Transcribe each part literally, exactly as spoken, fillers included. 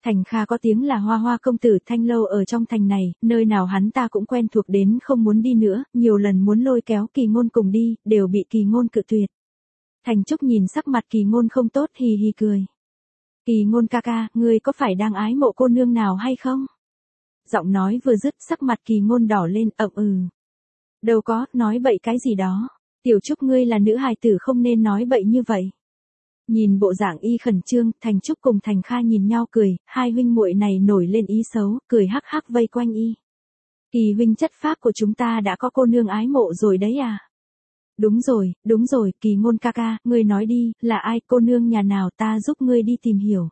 Thành Kha có tiếng là Hoa Hoa công tử thanh lâu ở trong thành này, nơi nào hắn ta cũng quen thuộc đến không muốn đi nữa, nhiều lần muốn lôi kéo Kỳ Ngôn cùng đi, đều bị Kỳ Ngôn cự tuyệt. Thành Trúc nhìn sắc mặt Kỳ Ngôn không tốt hì hì cười. Kỳ Ngôn ca ca, ngươi có phải đang ái mộ cô nương nào hay không? Giọng nói vừa dứt sắc mặt Kỳ Ngôn đỏ lên, ậm ừ. Đâu có, nói bậy cái gì đó. Tiểu Trúc ngươi là nữ hài tử không nên nói bậy như vậy. Nhìn bộ dạng y khẩn trương, Thành Trúc cùng Thành Kha nhìn nhau cười, hai huynh muội này nổi lên ý xấu, cười hắc hắc vây quanh y. Kỳ huynh chất phác của chúng ta đã có cô nương ái mộ rồi đấy à? Đúng rồi, đúng rồi, Kỳ Ngôn ca ca, ngươi nói đi, là ai, cô nương nhà nào, ta giúp ngươi đi tìm hiểu.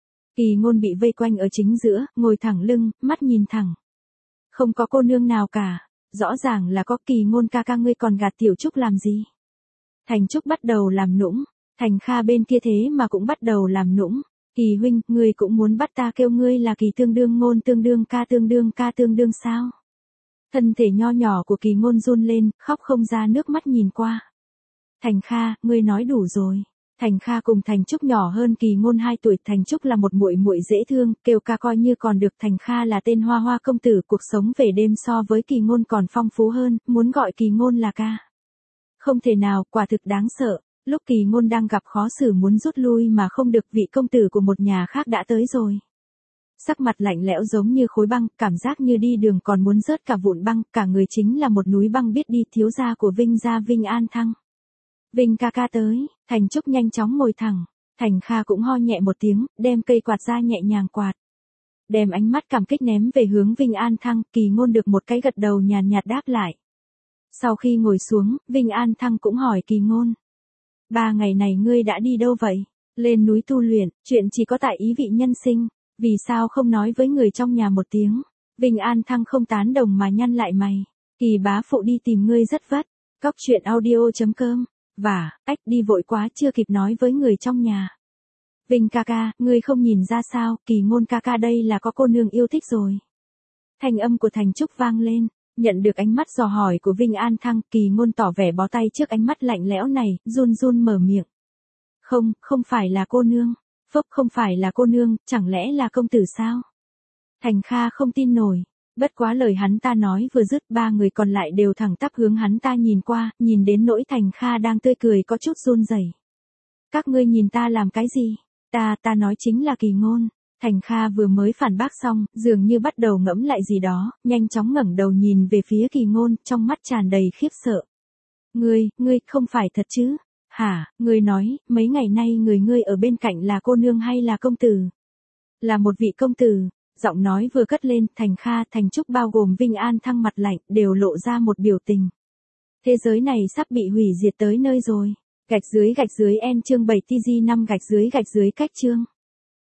Kỳ Ngôn bị vây quanh ở chính giữa, ngồi thẳng lưng, mắt nhìn thẳng. Không có cô nương nào cả, rõ ràng là có. Kỳ Ngôn ca ca, ngươi còn gạt Tiểu Trúc làm gì? Thành Trúc bắt đầu làm nũng, Thành Kha bên kia thế mà cũng bắt đầu làm nũng. Kỳ huynh, ngươi cũng muốn bắt ta kêu ngươi là Kỳ tương đương ngôn tương đương ca tương đương ca tương đương sao? Thân thể nho nhỏ của Kỳ Ngôn run lên, khóc không ra nước mắt nhìn qua. Thành Kha, ngươi nói đủ rồi. Thành Kha cùng Thành Trúc nhỏ hơn Kỳ Ngôn hai tuổi, Thành Trúc là một muội muội dễ thương, kêu ca coi như còn được. Thành Kha là tên Hoa Hoa công tử, cuộc sống về đêm so với Kỳ Ngôn còn phong phú hơn, muốn gọi Kỳ Ngôn là ca. Không thể nào, quả thực đáng sợ. Lúc Kỳ Ngôn đang gặp khó xử muốn rút lui mà không được, vị công tử của một nhà khác đã tới rồi. Sắc mặt lạnh lẽo giống như khối băng, cảm giác như đi đường còn muốn rớt cả vụn băng, cả người chính là một núi băng biết đi, thiếu gia của Vinh gia Vinh An Thăng. Vinh ca ca tới, Thành Trúc nhanh chóng ngồi thẳng, Thành Kha cũng ho nhẹ một tiếng, đem cây quạt ra nhẹ nhàng quạt. Đem ánh mắt cảm kích ném về hướng Vinh An Thăng, Kỳ Ngôn được một cái gật đầu nhàn nhạt đáp lại. Sau khi ngồi xuống, Vinh An Thăng cũng hỏi Kỳ Ngôn. Ba ngày này ngươi đã đi đâu vậy? Lên núi tu luyện, chuyện chỉ có tại ý vị nhân sinh, vì sao không nói với người trong nhà một tiếng? Vinh An Thăng không tán đồng mà nhăn lại mày. Kỳ bá phụ đi tìm ngươi rất vất. Cóc truyện audio chấm com. Và, ách đi vội quá chưa kịp nói với người trong nhà. Vinh ca ca, ngươi không nhìn ra sao, Kỳ Ngôn ca ca đây là có cô nương yêu thích rồi. Thanh âm của Thành Trúc vang lên, nhận được ánh mắt dò hỏi của Vinh An Thăng, Kỳ Ngôn tỏ vẻ bó tay trước ánh mắt lạnh lẽo này, run run mở miệng. Không, không phải là cô nương. Phốc, không phải là cô nương, chẳng lẽ là công tử sao? Thành Kha không tin nổi. Bất quá lời hắn ta nói vừa dứt, ba người còn lại đều thẳng tắp hướng hắn ta nhìn qua, nhìn đến nỗi Thành Kha đang tươi cười có chút run rẩy. Các ngươi nhìn ta làm cái gì? Ta, ta nói chính là Kỳ Ngôn. Thành Kha vừa mới phản bác xong, dường như bắt đầu ngẫm lại gì đó, nhanh chóng ngẩng đầu nhìn về phía Kỳ Ngôn, trong mắt tràn đầy khiếp sợ. Ngươi, ngươi, không phải thật chứ? Hả, ngươi nói, mấy ngày nay người ngươi ở bên cạnh là cô nương hay là công tử? Là một vị công tử. Giọng nói vừa cất lên, Thành Kha, Thành Trúc bao gồm Vinh An Thăng mặt lạnh, đều lộ ra một biểu tình. Thế giới này sắp bị hủy diệt tới nơi rồi. Gạch dưới gạch dưới en chương bảy tg năm gạch dưới gạch dưới cách chương.